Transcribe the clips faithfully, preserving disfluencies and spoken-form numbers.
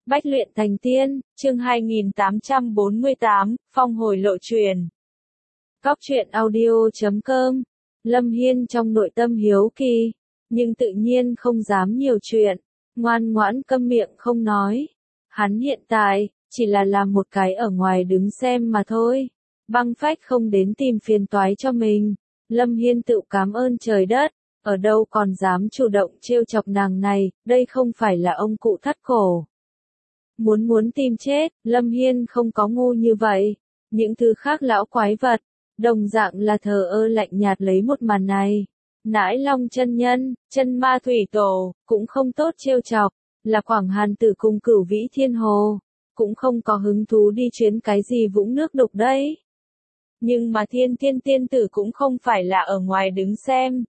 Bách luyện thành tiên, chương hai nghìn tám trăm bốn mươi tám, phong hồi lộ truyền. Góc truyện audio chấm com. Lâm Hiên trong nội tâm hiếu kỳ, nhưng tự nhiên không dám nhiều chuyện, ngoan ngoãn câm miệng không nói. Hắn hiện tại, chỉ là làm một cái ở ngoài đứng xem mà thôi. Băng Phách không đến tìm phiền toái cho mình. Lâm Hiên tự cảm ơn trời đất, ở đâu còn dám chủ động trêu chọc nàng này, đây không phải là ông cụ thắt cổ. Muốn muốn tìm chết, Lâm Hiên không có ngu như vậy. Những thứ khác lão quái vật, đồng dạng là thờ ơ lạnh nhạt lấy một màn này. Nãi Long chân nhân, chân ma thủy tổ, cũng không tốt trêu chọc, là Quảng Hàn Tử cùng Cửu Vĩ Thiên Hồ, cũng không có hứng thú đi chuyến cái gì vũng nước đục đấy. Nhưng mà Thiên Thiên Tiên Tử cũng không phải là ở ngoài đứng xem.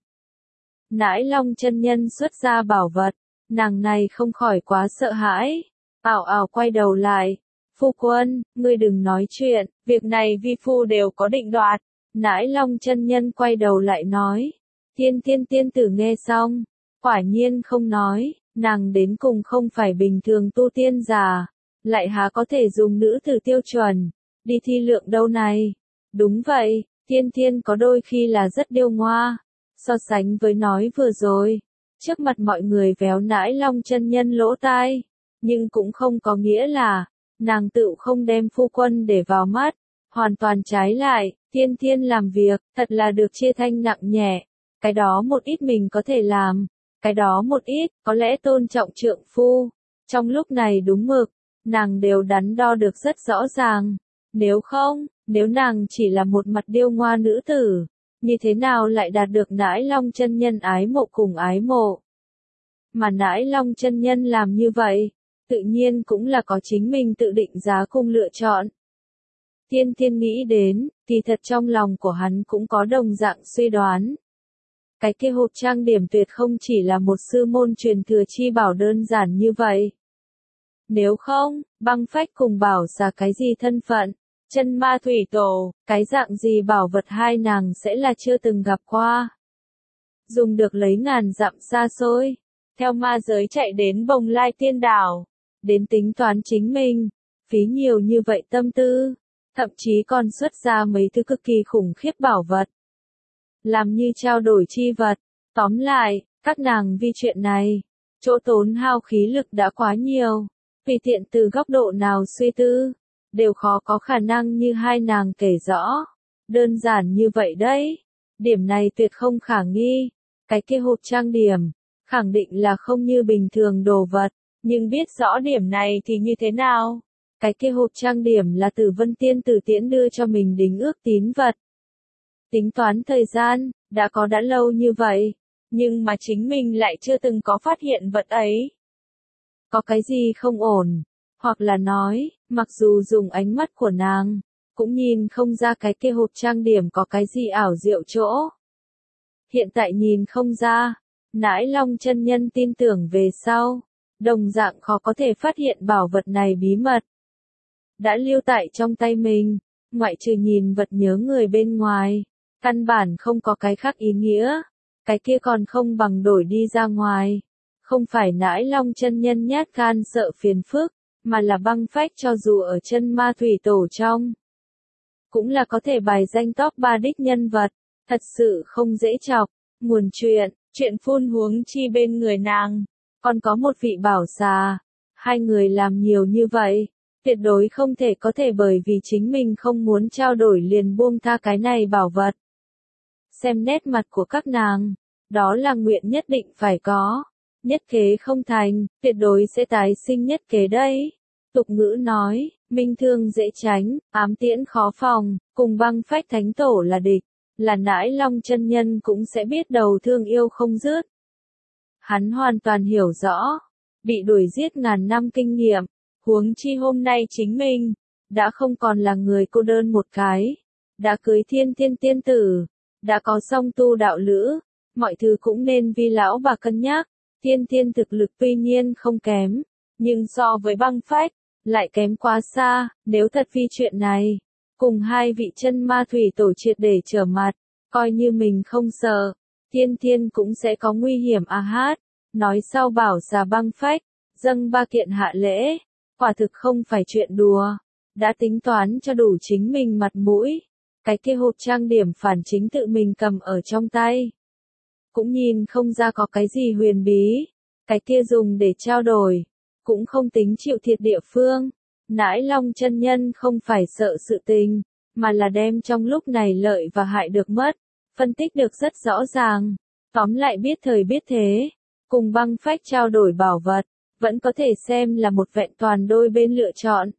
Nãi Long chân nhân xuất ra bảo vật, nàng này không khỏi quá sợ hãi. Ảo ảo quay đầu lại, phu quân, ngươi đừng nói chuyện, việc này vi phu đều có định đoạt. Nãi Long chân nhân quay đầu lại nói, Thiên Thiên Tiên Tử nghe xong, quả nhiên không nói, nàng đến cùng không phải bình thường tu tiên giả, lại há có thể dùng nữ tử tiêu chuẩn, đi thi lượng đâu này. Đúng vậy, Thiên Thiên có đôi khi là rất điêu ngoa, so sánh với nói vừa rồi, trước mặt mọi người véo Nãi Long chân nhân lỗ tai. Nhưng cũng không có nghĩa là, nàng tự không đem phu quân để vào mắt, hoàn toàn trái lại, Thiên Thiên làm việc, thật là được chia thanh nặng nhẹ, cái đó một ít mình có thể làm, cái đó một ít, có lẽ tôn trọng trượng phu, trong lúc này đúng mực, nàng đều đắn đo được rất rõ ràng, nếu không, nếu nàng chỉ là một mặt điêu ngoa nữ tử, như thế nào lại đạt được Nãi Long chân nhân ái mộ cùng ái mộ. Mà Nãi Long chân nhân làm như vậy, tự nhiên cũng là có chính mình tự định giá cung lựa chọn. Thiên Thiên nghĩ đến, thì thật trong lòng của hắn cũng có đồng dạng suy đoán. Cái kia hộp trang điểm tuyệt không chỉ là một sư môn truyền thừa chi bảo đơn giản như vậy. Nếu không, Băng Phách cùng bảo là cái gì thân phận, chân ma thủy tổ, cái dạng gì bảo vật hai nàng sẽ là chưa từng gặp qua. Dùng được lấy ngàn dặm xa xôi, theo ma giới chạy đến Bồng Lai Tiên Đảo. Đến tính toán chính mình, phí nhiều như vậy tâm tư, thậm chí còn xuất ra mấy thứ cực kỳ khủng khiếp bảo vật. Làm như trao đổi chi vật, tóm lại, các nàng vì chuyện này, chỗ tốn hao khí lực đã quá nhiều, vì tiện từ góc độ nào suy tư, đều khó có khả năng như hai nàng kể rõ. Đơn giản như vậy đấy, điểm này tuyệt không khả nghi, cái kia hộp trang điểm, khẳng định là không như bình thường đồ vật. Nhưng biết rõ điểm này thì như thế nào? Cái kia hộp trang điểm là Tử Vân Tiên Tử tiễn đưa cho mình đính ước tín vật. Tính toán thời gian, đã có đã lâu như vậy, nhưng mà chính mình lại chưa từng có phát hiện vật ấy. Có cái gì không ổn? Hoặc là nói, mặc dù dùng ánh mắt của nàng, cũng nhìn không ra cái kia hộp trang điểm có cái gì ảo diệu chỗ. Hiện tại nhìn không ra, Nãi Long chân nhân tin tưởng về sau. Đồng dạng khó có thể phát hiện bảo vật này bí mật. Đã lưu tại trong tay mình, ngoại trừ nhìn vật nhớ người bên ngoài, căn bản không có cái khác ý nghĩa, cái kia còn không bằng đổi đi ra ngoài. Không phải Nãi Long chân nhân nhát gan sợ phiền phức, mà là Băng Phách cho dù ở chân ma thủy tổ trong. Cũng là có thể bài danh top ba đích nhân vật, thật sự không dễ chọc, nguồn chuyện, chuyện phun huống chi bên người nàng. Còn có một vị bảo xà, hai người làm nhiều như vậy, tuyệt đối không thể có thể bởi vì chính mình không muốn trao đổi liền buông tha cái này bảo vật. Xem nét mặt của các nàng, đó là nguyện nhất định phải có, nhất kế không thành, tuyệt đối sẽ tái sinh nhất kế đây. Tục ngữ nói, minh thương dễ tránh, ám tiễn khó phòng, cùng Băng Phách thánh tổ là địch, là Nãi Long chân nhân cũng sẽ biết đầu thương yêu không dứt. Hắn hoàn toàn hiểu rõ, bị đuổi giết ngàn năm kinh nghiệm, huống chi hôm nay chính mình, đã không còn là người cô đơn một cái, đã cưới Thiên Thiên Tiên Tử, đã có song tu đạo lữ, mọi thứ cũng nên vì lão bà cân nhắc. Thiên Thiên thực lực tuy nhiên không kém, nhưng so với Băng Phách, lại kém quá xa. Nếu thật vì chuyện này, cùng hai vị chân ma thủy tổ triệt để trở mặt, coi như mình không sợ, Thiên Thiên cũng sẽ có nguy hiểm. A hát, nói sau bảo xà Băng Phách, dâng ba kiện hạ lễ, Quả thực không phải chuyện đùa. Đã tính toán cho đủ chính mình mặt mũi. Cái kia hộp trang điểm phản chính tự mình cầm ở trong tay. Cũng nhìn không ra có cái gì huyền bí. Cái kia dùng để trao đổi. Cũng không tính chịu thiệt địa phương. Nãi Long chân nhân không phải sợ sự tình. Mà là đem trong lúc này lợi và hại được mất. Phân tích được rất rõ ràng. Tóm lại biết thời biết thế. Cùng băng phách trao đổi bảo vật. Vẫn có thể xem là một vẹn toàn đôi bên lựa chọn.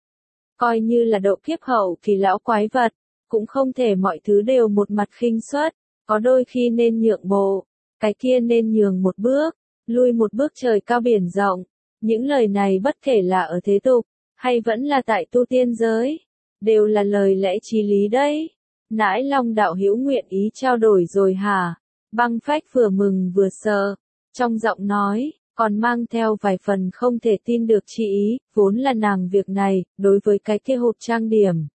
Coi như là độ kiếp hậu kỳ lão quái vật. Cũng không thể mọi thứ đều một mặt khinh suất. Có đôi khi nên nhượng bộ. Cái kia nên nhường một bước. Lui một bước trời cao biển rộng. Những lời này bất kể là ở thế tục. Hay vẫn là tại tu tiên giới. Đều là lời lẽ chí lý đấy. Nãi Long đạo hữu nguyện ý trao đổi rồi hả? Băng phách vừa mừng vừa sợ. Trong giọng nói, còn mang theo vài phần không thể tin được chi ý, vốn là nàng việc này, đối với cái kia hộp trang điểm.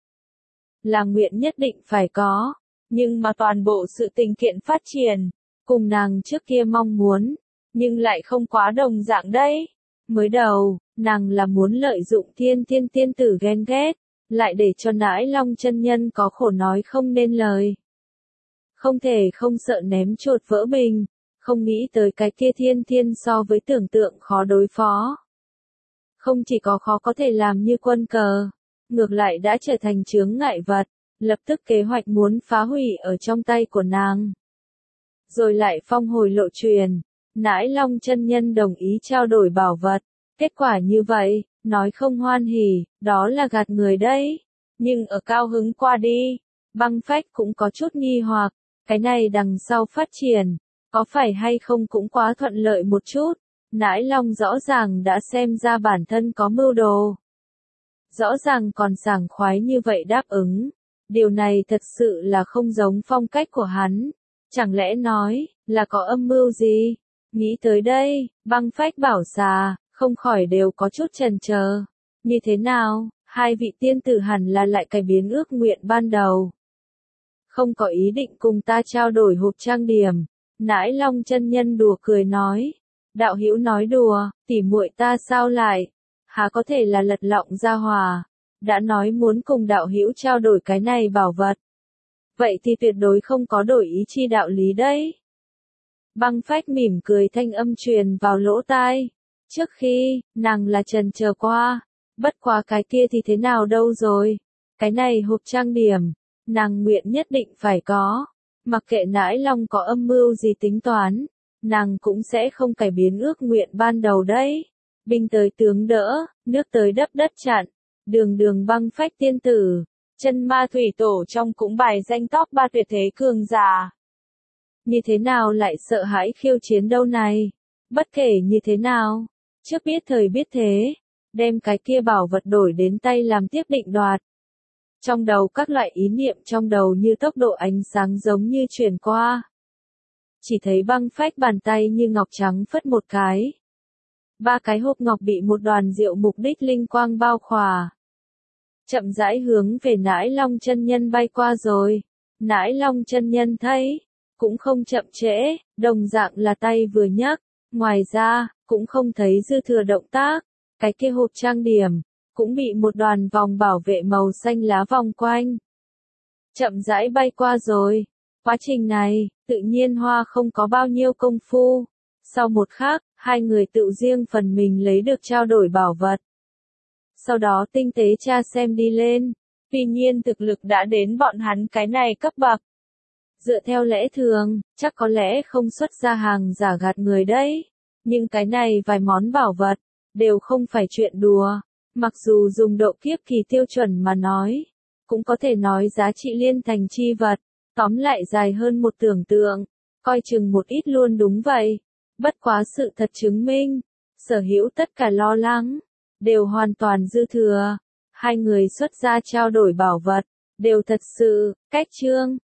Là nguyện nhất định phải có, nhưng mà toàn bộ sự tình kiện phát triển, cùng nàng trước kia mong muốn, nhưng lại không quá đồng dạng đấy. Mới đầu, nàng là muốn lợi dụng thiên thiên tiên tử ghen ghét, lại để cho nãi Long chân nhân có khổ nói không nên lời. Không thể không sợ ném chuột vỡ bình, không nghĩ tới cái kia thiên thiên so với tưởng tượng khó đối phó. Không chỉ có khó có thể làm như quân cờ, ngược lại đã trở thành chướng ngại vật, lập tức kế hoạch muốn phá hủy ở trong tay của nàng. Rồi lại phong hồi lộ truyền, nãi Long chân nhân đồng ý trao đổi bảo vật, kết quả như vậy, nói không hoan hỉ, đó là gạt người đấy. Nhưng ở cao hứng qua đi, băng phách cũng có chút nghi hoặc, cái này đằng sau phát triển, có phải hay không cũng quá thuận lợi một chút. Nãi Long rõ ràng đã xem ra bản thân có mưu đồ. Rõ ràng còn sảng khoái như vậy đáp ứng. Điều này thật sự là không giống phong cách của hắn. Chẳng lẽ nói, là có âm mưu gì? Nghĩ tới đây, băng phách bảo xà, không khỏi đều có chút chần chờ. Như thế nào, hai vị tiên tử hẳn là lại cải biến ước nguyện ban đầu. Không có ý định cùng ta trao đổi hộp trang điểm. Nãi Long chân nhân đùa cười nói. Đạo hữu nói đùa, tỉ muội ta sao lại? Há có thể là lật lọng ra hòa. Đã nói muốn cùng đạo hữu trao đổi cái này bảo vật. Vậy thì tuyệt đối không có đổi ý chi đạo lý đấy. Băng phách mỉm cười thanh âm truyền vào lỗ tai. Trước khi, nàng là trần chờ qua. Bất quá cái kia thì thế nào đâu rồi. Cái này hộp trang điểm. Nàng nguyện nhất định phải có. Mặc kệ nãi Long có âm mưu gì tính toán. Nàng cũng sẽ không cải biến ước nguyện ban đầu đấy. Binh tới tướng đỡ, nước tới đắp đất chặn. Đường đường băng phách tiên tử. Chân ma thủy tổ trong cũng bài danh top ba tuyệt thế cường giả. Như thế nào lại sợ hãi khiêu chiến đâu này? Bất kể như thế nào. Trước biết thời biết thế. Đem cái kia bảo vật đổi đến tay làm tiếp định đoạt. Trong đầu các loại ý niệm trong đầu như tốc độ ánh sáng giống như chuyển qua. Chỉ thấy băng phách bàn tay như ngọc trắng phất một cái. Ba cái hộp ngọc bị một đoàn diệu mục đích linh quang bao khỏa. Chậm rãi hướng về nãi Long chân nhân bay qua rồi. Nãi Long chân nhân thấy, cũng không chậm trễ, đồng dạng là tay vừa nhấc. Ngoài ra, cũng không thấy dư thừa động tác. Cái kia hộp trang điểm, cũng bị một đoàn vòng bảo vệ màu xanh lá vòng quanh. Chậm rãi bay qua rồi. Quá trình này, tự nhiên hoa không có bao nhiêu công phu. Sau một khắc, hai người tự riêng phần mình lấy được trao đổi bảo vật. Sau đó tinh tế tra xem đi lên. Tuy nhiên thực lực đã đến bọn hắn cái này cấp bậc. Dựa theo lẽ thường, chắc có lẽ không xuất ra hàng giả gạt người đấy. Nhưng cái này vài món bảo vật, đều không phải chuyện đùa. Mặc dù dùng độ kiếp kỳ tiêu chuẩn mà nói, cũng có thể nói giá trị liên thành chi vật. Tóm lại dài hơn một tưởng tượng, coi chừng một ít luôn đúng vậy. Bất quá sự thật chứng minh, sở hữu tất cả lo lắng, đều hoàn toàn dư thừa. Hai người xuất ra trao đổi bảo vật, đều thật sự, cách chương.